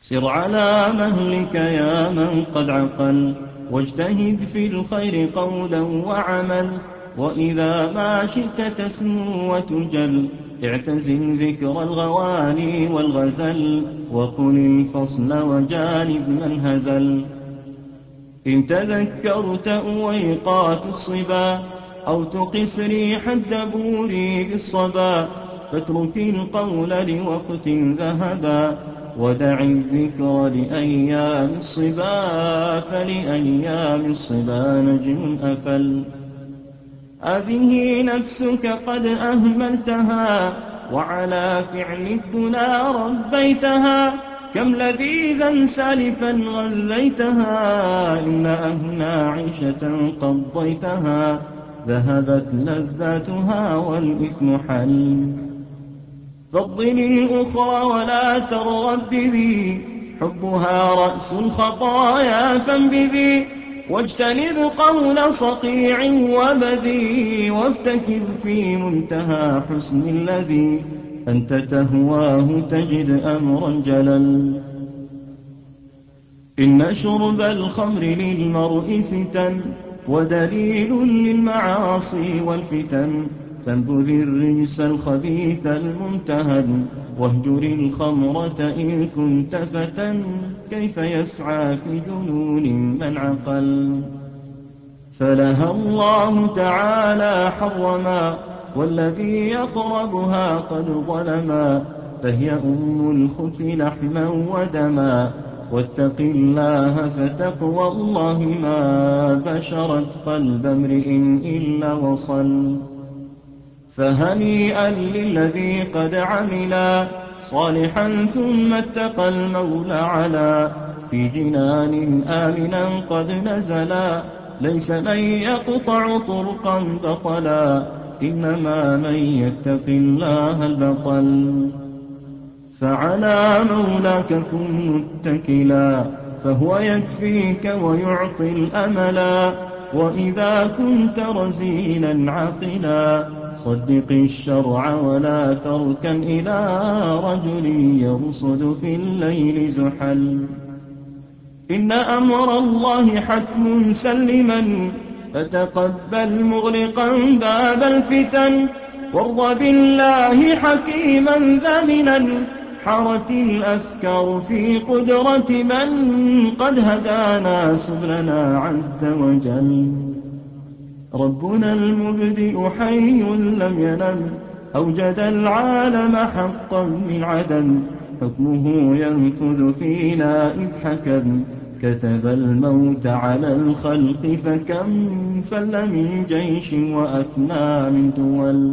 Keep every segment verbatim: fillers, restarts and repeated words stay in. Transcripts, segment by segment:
سر على مهلك يا من قد عقل، واجتهد في الخير قولا وعمل. وإذا ما شئت تسمو وتجل، اعتزل ذكر الغواني والغزل، وقل الفصل وجانب من هزل. إن تذكرت أويقات الصبا، أو تقس ريح الدبور بالصبا، فاترك القول لوقت ذهبا، ودع الذكر لأيام الصبا، فلأيام الصبا نجم أفل. هذه نفسك قد أهملتها، وعلى فعل الدنا ربيتها. كم لذيذا سالفا غذيتها، إن أهنى عيشة قضيتها، ذهبت لذاتها والإثم حل. فضل الأخرى ولا ترغب بذي، حبها رأس الخطايا فانبذي. واجتنب قول صقيع وبذي، وافتكر في منتهى حسن الذي أنت تهواه تجد أمرا جلل. إن شرب الخمر للمرء فتن، ودليل للمعاصي والفتن. فانبذ الرجس الخبيث الممتهن، واهجر الخمرة إن كنت فتى. كيف يسعى في جنون من عقل؟ فلها الله تعالى حرما، والذي يقربها قد ظلما. فهي أم الخبث لحما ودما، واتق الله فتقوى الله ما بشرت قلب امرئ إلا وصل. فهنيئا للذي قد عملا صالحا، ثم اتقى المولى علا. في جنان آمنا قد نزلا، ليس من يقطع طرقا بطلا، إنما من يتق الله البطل. فعلى مولاك كن متكلا، فهو يكفيك ويعطي الأملا. وإذا كنت رزينا عاقلا، صدق الشرع ولا تركن إلى رجل يرصد في الليل زحل. إن أمر الله حتم سلما، فتقبل مغلقا باب الفتن. وارض بالله حكيما ذمنا، حرت الأفكار في قدرة من قد هدانا سبلنا عز وجل. ربنا المبدئ حي لم ينم، أوجد العالم حقا من عدم. حكمه ينفذ فينا إذ حكم، كتب الموت على الخلق فكم. فل من جيش وأفنى من دول،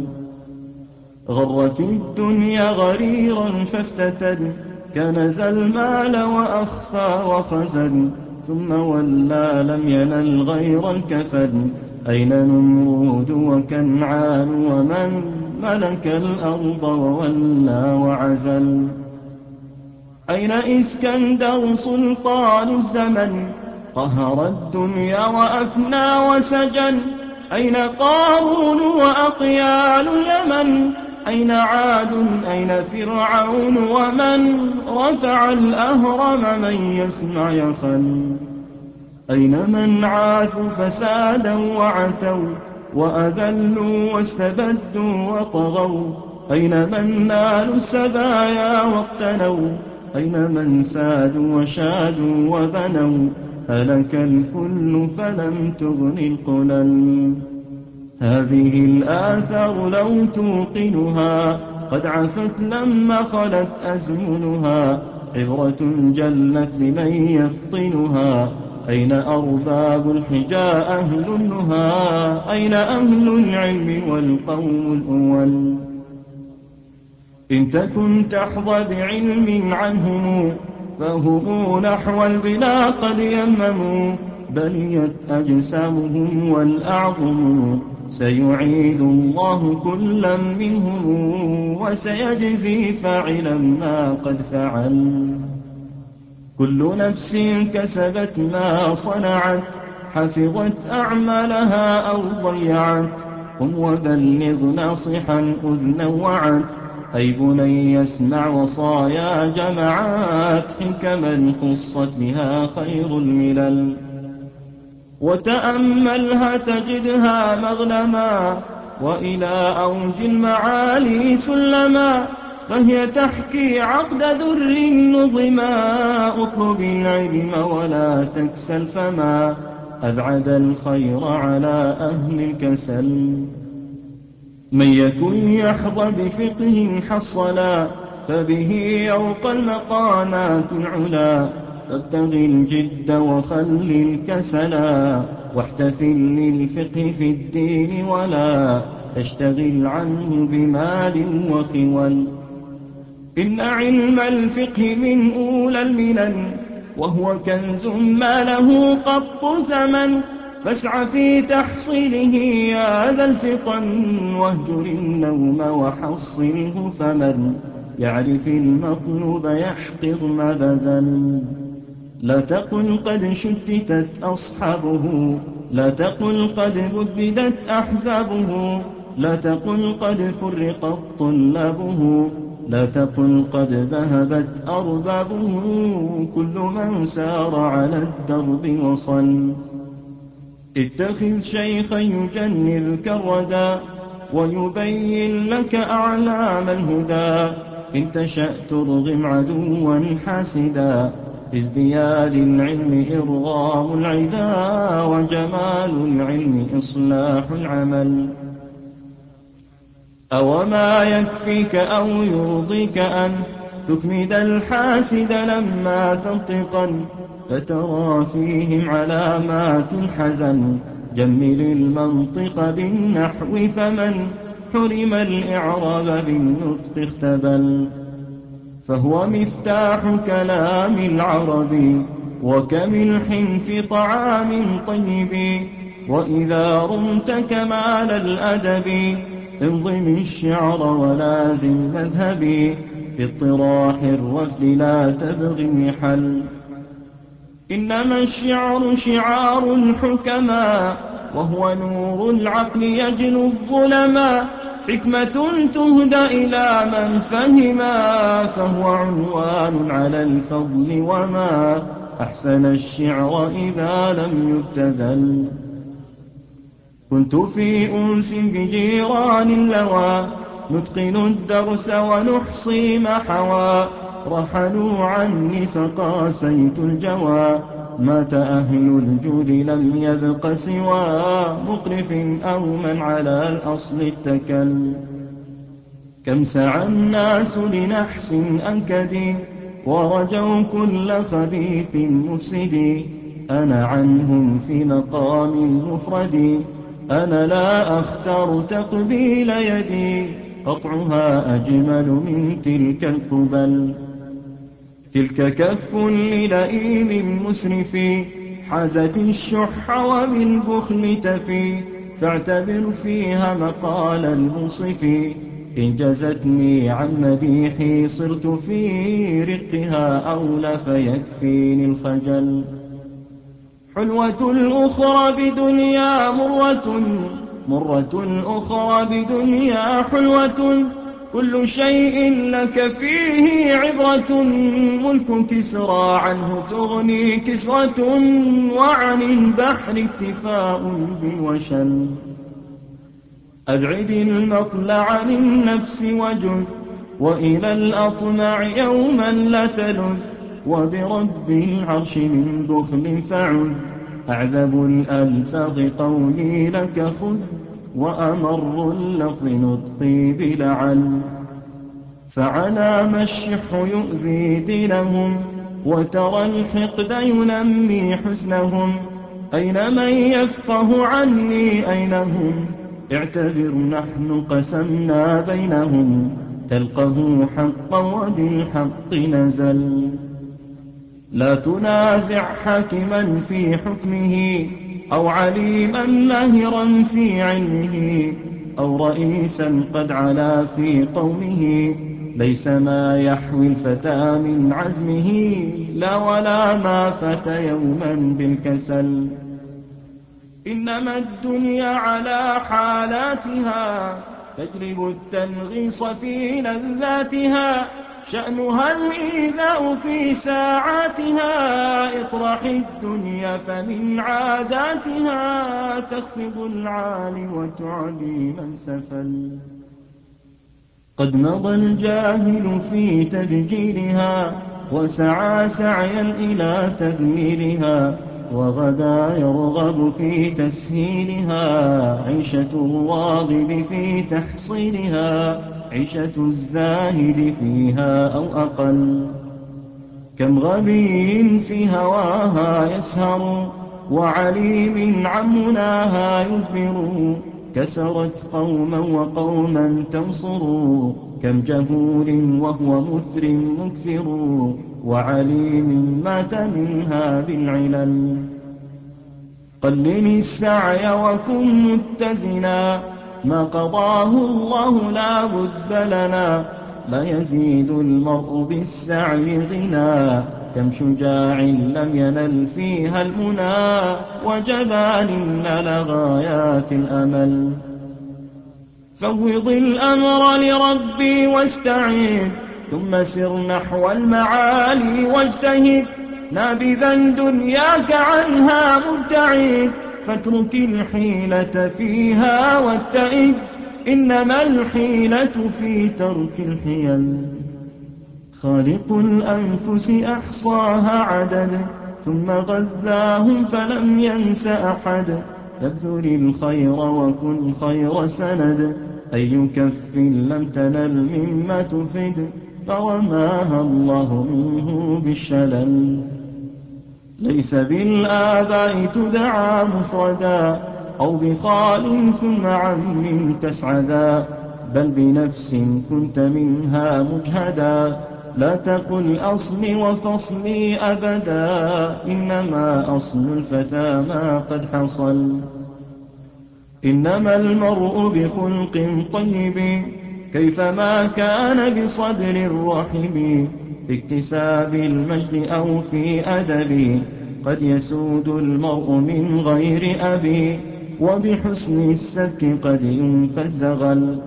غرت الدنيا غريرا فافتتن. كنز المال وأخفى وخزن، ثم ولى لم ينل غير الكفن. أين نمرود وكنعان ومن ملك الأرض وولى وعزل؟ أين إسكندر سلطان الزمن، قهر الدنيا وأفنى وسجن؟ أين قارون وأقيال اليمن؟ أين عاد أين فرعون ومن رفع الأهرم من يسمع يخل؟ أين من عاثوا فسادا وعتوا، وأذلوا واستبدوا وطغوا؟ أين من نالوا السبايا واقتنوا؟ أين من سادوا وشادوا وبنوا؟ هلك الكل فلم تغن القلل. هذه الآثار لو توقنها، قد عفت لما خلت أزمنها. عبرة جلت لمن يفطنها، أين أرباب الحجى أهل النهى؟ أين أهل العلم والقوم الأول؟ إن تكن تحظى بعلم عنهم، فهم نحو البلا قد يمموا. بليت أجسامهم والأعظم، سيعيد الله كلا منهم، وسيجزي فاعلا ما قد فعل. كل نفس كسبت ما صنعت، حفظت أعمالها أو ضيعت. قم وبلغ ناصحا أذ نوعت، أي بني اسمع وصايا جمعات حكما خصت بها خير الملل، وتأملها تجدها مغنما وإلى أوج المعالي سلما، فهي تحكي عقد در نظما. اطلب العلم ولا تكسل فما أبعد الخير على أهل الكسل. من يكن يحظى بفقه حصلا فبه يرقى المقامات العلا، فابتغ الجد وخل الكسلا واحتفل للفقه في الدين ولا تشتغل عنه بمال وخول. إن علم الفقه من أولى المنن وهو كنز ما له قط ثمن، فاسع في تحصيله يا ذا الفطن واهجر النوم وحصله، فمن يعرف المطلوب يحقق ما بذل. لا تقل قد شتتت أصحابه، لا تقل قد بددت أحزابه، لا تقل قد فرقت طلابه، لا تقل قد ذهبت أربابه. كل من سار على الدرب وصل. اتخذ شيخا يجنلك الردى ويبين لك أعلام الهدى، إن تشأ ترغم عدوا حاسدا، ازدياد العلم إرغام العدا، وجمال العلم إصلاح العمل. أوما يكفيك أو يرضيك أن تكمد الحاسد لما تنطقا، فترى فيهم علامات الحزن. جمل المنطق بالنحو فمن حرم الإعراب بالنطق اختبل، فهو مفتاح كلام العرب وكملح في طعام طيب. وإذا رمت كمال الأدب انظم الشعر ولازم مذهبي، في اطراح الرفد لا تبغي النحل. إنما الشعر شعار الحكما وهو نور العقل يجلو الظلما، حكمة تهدى إلى من فهما، فهو عنوان على الفضل. وما أحسن الشعر إذا لم يبتذل. كنت في أنس بجيران اللوى نتقن الدرس ونحصي ما حوى، رحلوا عني فقاسيت الجوى. مات أهل الجود لم يبق سوى مقرف أو من على الأصل اتكل. كم سعى الناس لنحس أنكدي ورجوا كل خبيث مفسد، أنا عنهم في مقام مفرد. أنا لا أختار تقبيل يدي قطعها أجمل من تلك القبل. تلك كف للئيم مسرف حازت الشح وبالبخل تفي، فاعتبر فيها مقال المنصف. إن جزتني عن مديحي صرت في رقها أولى فيكفيني الخجل. حلوة الأخرى بدنيا مرة، مرة الأخرى بدنيا حلوة، كل شيء لك فيه عبرة. ملك كسرى عنه تغني كسرة، وعن البحر اكتفاء بالوشل. أبعد المطل عن النفس وجذ، وإلى الأطمع يوما لا تلذ، وبرب العرش من بخل فعذ. أعذب الألفاظ قولي لك خذ، وأمر اللفظ نطقي بلعل. فعلى ما الشح يؤذي دينهم، وترى الحقد ينمي حزنهم. أين من يفقه عني أين هم، اعتبر نحن قسمنا بينهم. تلقه حقا وبالحق نزل. لا تنازع حاكما في حكمه، أو عليما ماهرا في علمه، أو رئيسا قد علا في قومه. ليس ما يحوي الفتى من عزمه، لا ولا ما فتى يوما بالكسل. إنما الدنيا على حالاتها تجلب التنغيص في لذاتها، شأنها الإيذاء في ساعاتها. اطرح الدنيا فمن عاداتها تخفض العالي وتعلي من سفل. قد مضى الجاهل في تبجيلها وسعى سعيا إلى تذليلها، وغدا يرغب في تسهيلها. عيشة الراغب في تحصيلها عيشة الزاهد فيها أو أقل. كم غبي في هواها يسهر وعليم عن مناها يدبر، كسرت قوما وقوما تنصر. كم جهول وهو مثر مكثر وعليم مات منها بالعلل. قلل السعي وكن متزنا، ما قضاه الله لا بد لنا. لا يزيد المرء بالسعي غنى، كم شجاع لم ينل فيها المنى وجبان نال غايات الأمل. فوض الأمر لربي واستعين، ثم سر نحو المعالي واجتهد. نابذا دنياك عنها مبتعد، فاترك الحيلة فيها واتئد. إنما الحيلة في ترك الحيل. خالق الأنفس أحصاها عدد، ثم غذاهم فلم ينس أحد. فابذل الخير وكن خير سند، أي كف لم تنل مما تفد. فرماها الله منه بالشلل. ليس بالآباء تدعى مفردا، أو بخال ثم عم تسعدا. بل بنفس كنت منها مجهدا، لا تقل أصلي وفصلي أبدا. إنما أصل الفتى ما قد حصل. إنما المرء بخلق طيب، كيفما كان بصدر رحب. في اكتساب المجد أو في أدب، قد يسود المرء من غير أبي. وبحسن السبك قد ينفى الزغل.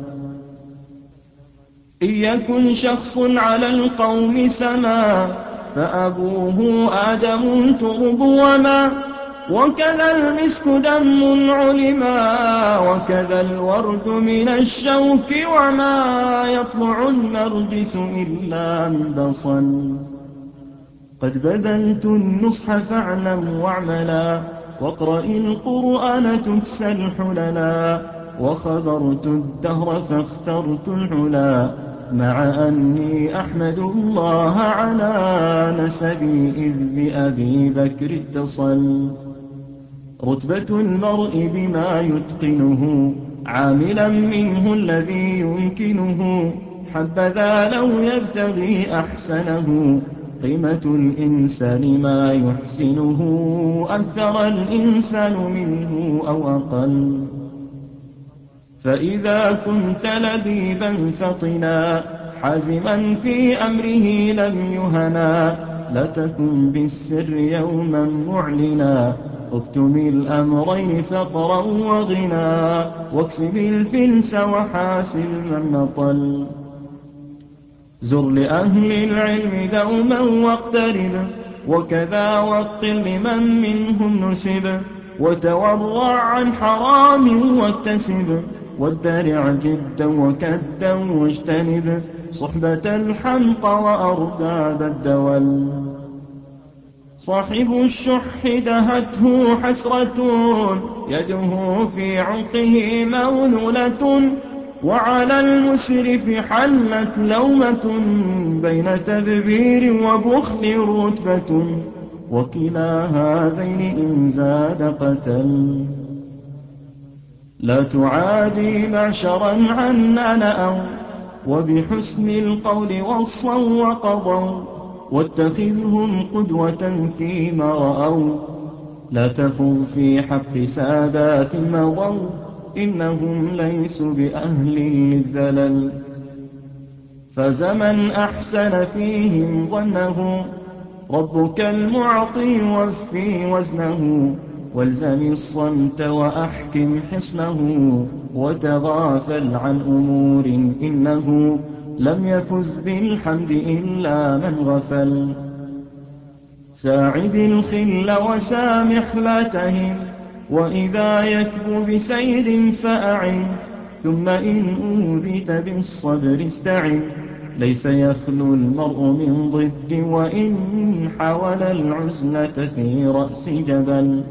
إن يكن شخص على القوم سما، فأبوه آدم ترب وما. وكذا المسك دم علما، وكذا الورد من الشوك وما. يطلع النرجس إلا من بصل. قد بذلت النصح فاعلم واعملا، واقرأ القرآن تكسى الحللا. وخبرت الدهر فاخترت العلا، مع أني أحمد الله على نسبي إذ بأبي بكر اتصل. رتبة المرء بما يتقنه، عاملا منه الذي يمكنه. حبذا لو يبتغي أحسنه، قيمة الإنسان ما يحسنه. أكثر الإنسان منه أو أقل. فإذا كنت لبيبا فطنا، حازما في أمره لم يهنا. لا تكن بالسر يوما معلنا، اكتم الأمرين فقرا وغنى. واكسب الفلس وحاسب من نطل. زر لأهل العلم دوما واقترب، وكذا وقل لمن منهم نسب. وتورع عن حرام واكتسب، وادرع جدا وكدا واجتنب. صحبة الحمق وأرباب الدول. صاحب الشح دهته حسرة، يده في عنقه مولولة. وعلى المسرف حلت لومة، بين تدبير وبخل رتبة. وكلا هذين إن زاد قتل. لا تعادي معشرا عنا نأوا، وبحسن القول وصوا وقضوا. واتخذهم قدوة فيما رأوا، لا تخض في حق سادات مضوا. إنهم ليسوا بأهل للزلل. فزمن أحسن فيهم ظنه، ربك المعطي وفي وزنه. والزم الصمت وأحكم حصنه وتغافل عن أمور إنه لم يفز بالحمد إلا من غفل. ساعد الخل وسامح لا تهن وإذا يكب بسير فأعن ثم إن أوذيت بالصبر استعن ليس يخلو المرء من ضد وإن حاول العزلة في رأس جبل.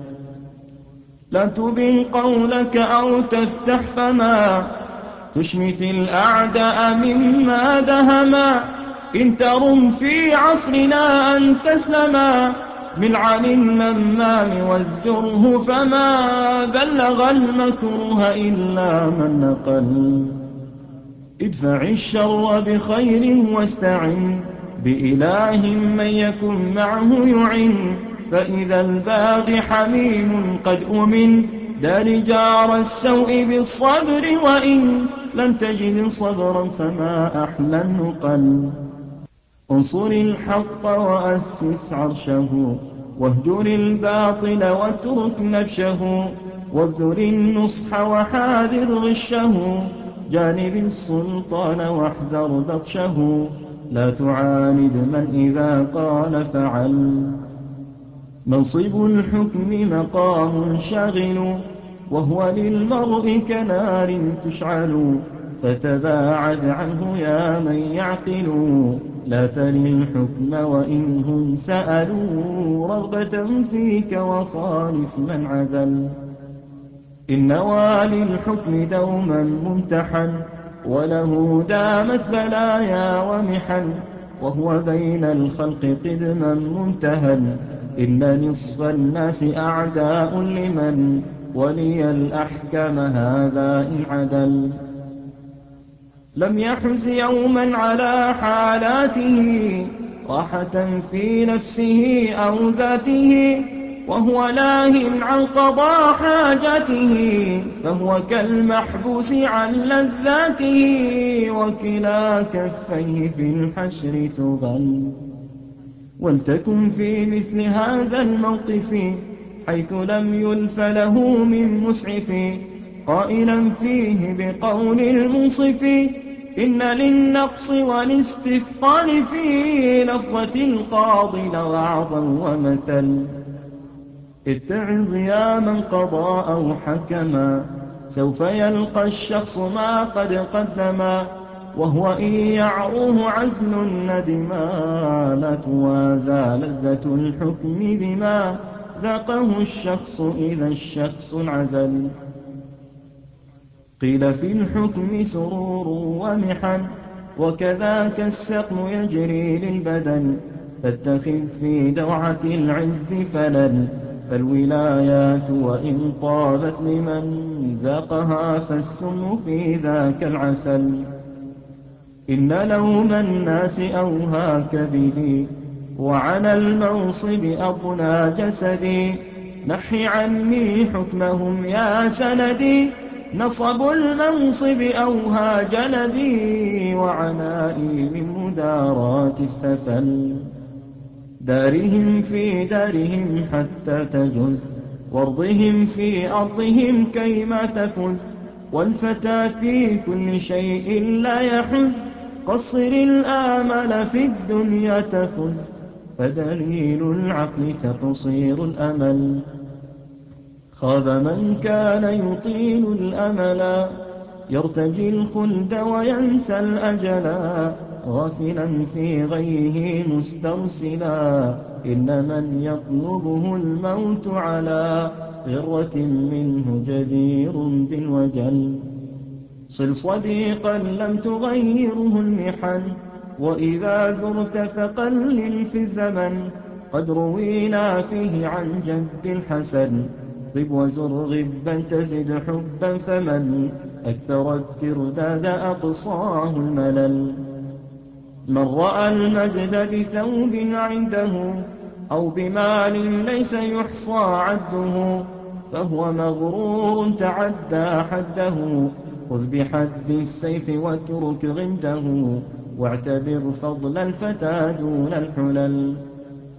لا تبن قولك أو تفتح فما تشمت الأعداء مما دهما إن ترم في عصرنا أن تسلما من عن النمام وازجره فما بلغ المكروه إلا من نقل. ادفع الشر بخير واستعن بإله من يكن معه يعن فإذا الباغي حميم قد أمن دار جار السوء بالصبر وإن لم تجد صبرا فما أحلى النقل. انصر الحق وأسس عرشه واهجر الباطل واترك نبشه وابذل النصح وحاذر غشه جانب السلطان واحذر بطشه لا تعاند من إذا قال فعل. منصب الحكم مقام شاغل وهو للمرء كنار تشعل فتباعد عنه يا من يعقل لا تل الحكم وإنهم سألوا رغبة فيك وخالف من عذل. إن والي الحكم دوما ممتحن وله دامت بلايا ومحن وهو بين الخلق قدما ممتهن إن نصف الناس أعداء لمن ولي الأحكام هذا إن عدل. لم يحز يوما على حالاته راحة في نفسه أو ذاته وهو لاه عن قضاء حاجته فهو كالمحبوس عن لذاته وكلا كفيه في الحشر تغل. ولتكن في مثل هذا الموقف حيث لم يلف له من مسعف قائلا فيه بقول المنصف إن للنقص والاستثقال في لفظة القاضي لوعظا ومثل. اتعظ يا من قضى أو حكما سوف يلقى الشخص ما قد قدما وهو إن يعروه عزل ندما لا توازى لذة الحكم بما ذاقه الشخص إذا الشخص انعزل. قيل في الحكم سرور ومحن وكذاك السقم يجري للبدن فاتخذ في دوعة العز فلن فالولايات وإن طابت لمن ذاقها فالسم في ذاك العسل. إن لوم الناس أوهى كبدي وعلى المنصب أضنى جسدي نحي عني حكمهم يا سندي نصب المنصب أوهى جلدي وعنائي من مدارات السفل. دارهم في دارهم حتى تجز وارضهم في أرضهم كيما تفز والفتى في كل شيء لا يحز قصر الآمل في الدنيا تفز فدليل العقل تقصير الأمل. خاب من كان يطيل الأملا يرتجي الخلد وينسى الأجلا غافلا في غيه مسترسلا إن من يطلبه الموت على غرة منه جدير بالوجل. صل صديقا لم تغيره المحن وإذا زرت فقلل في الزمن قد روينا فيه عن جد الحسن طب وزر غبا تزد حبا فمن أكثر الترداد أقصاه الملل. من رأى المجد بثوب عنده أو بمال ليس يحصى عده فهو مغرور تعدى حده خذ بحد السيف واترك غمده واعتبر فضل الفتى دون الحلل.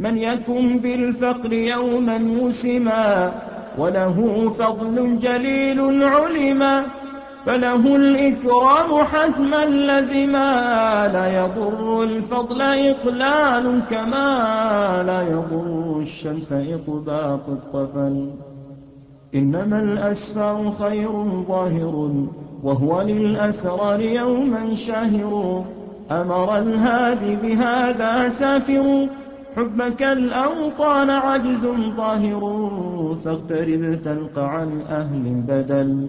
من يكن بالفقر يوما موسما وله فضل جليل علما فله الإكرام حتما لزما لا يضر الفضل إقلال كما لا يضر الشمس إطباق الطفل إنما الأسفار خير ظاهر وهو للأسرار يوما شاهر أمر الهادي بهذا سافر حبك الأوطان عجز ظاهر فاقترب تلقى عن أهل البدل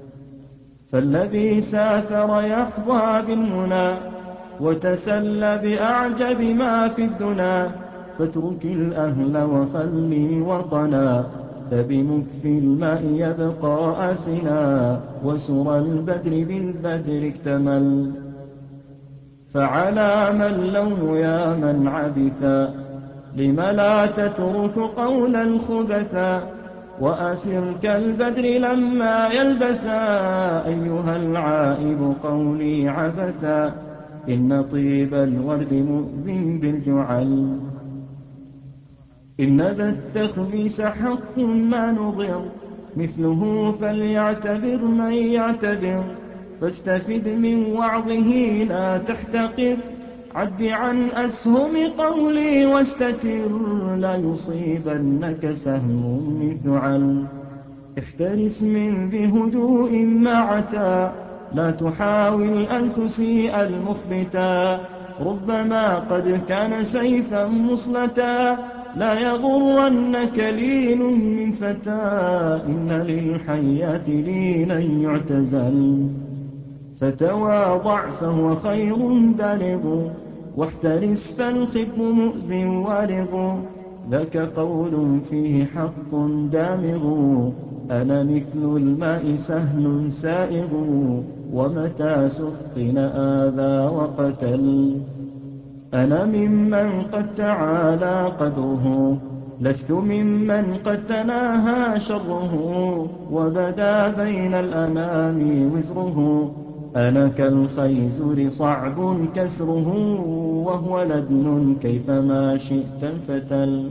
فالذي سافر يحظى بالمنى وتسلى بأعجب ما في الدنا فاترك الأهل وخلي وطنا فبمكث الماء يبقى آسنا وسر البدر بالبدر اكتمل فعلى من لوم يا من عبثا لم لا تترك قول الخبثا وأسر كالبدر لما يلبثا أيها العائب قولي عبثا إن طيب الورد مؤذن بالجعل إن ذا التخبيس حق ما نظر مثله فليعتبر من يعتبر فاستفد من وعظه لا تحتقر عد عن أسهم قولي واستتر لا يصيبنك سهم من ثعل احترس من ذي هدوء معتا لا تحاول أن تسيء المخبتا ربما قد كان سيفا مصلتا لا يغرنك لين من فتى إن للحياة لينا يعتزل فتواضع فهو خير بالغ واحترس فالخف مؤذ والغ ذاك قول فيه حق دامغ أنا مثل الماء سهل سائغ ومتى سخن آذى وقتل أنا ممن قد تعالى قدره لست ممن قد تناهى شره وبدا بين الأنام وزره أنا كالخيزر صعب كسره وهو لدن كيفما شئت انفتل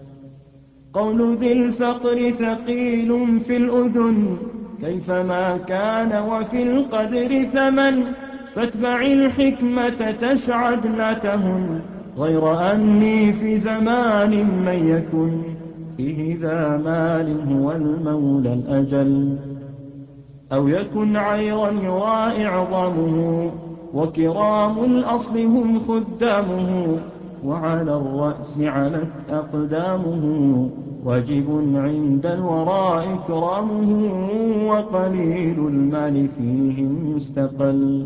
قول ذي الفقر ثقيل في الأذن كيفما كان وفي القدر ثمن فاتبع الحكمة تسعد لا تهن غير أني في زمان من يكن فيه ذا مال هو المولى الأجل أو يكن عيرا يرى إعظامه وكرام الأصل هم خدامه وعلى الرأس علت أقدامه واجب عند الوراء إكرامه وقليل المال فيهم مستقل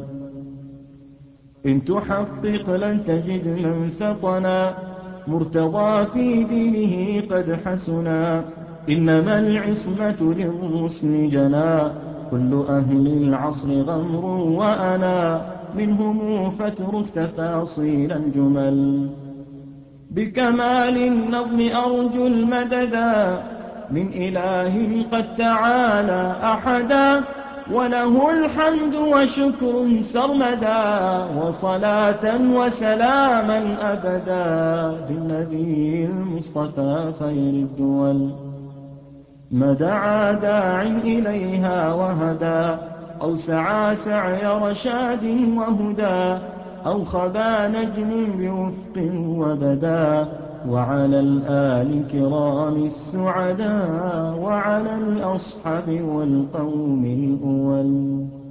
إن تحقق لن تجد من فطنا مرتضى في دينه قد حسنا إنما العصمة للرسل جنا كل أهل العصر غمر وأنا منهم فاترك تفاصيل الجمل بكمال النظم أرجو المددا من إله قد تعالى أحدا وله الحمد وشكر سرمدا وصلاة وسلاما أبدا للنبي المصطفى خير الدول ما دعا داع إليها وهدى أو سعى سعي رشاد وهدى أو خبا نجم بوفق وبدا وعلى الآل كرام السعدا وعلى الأصحاب والقوم الأول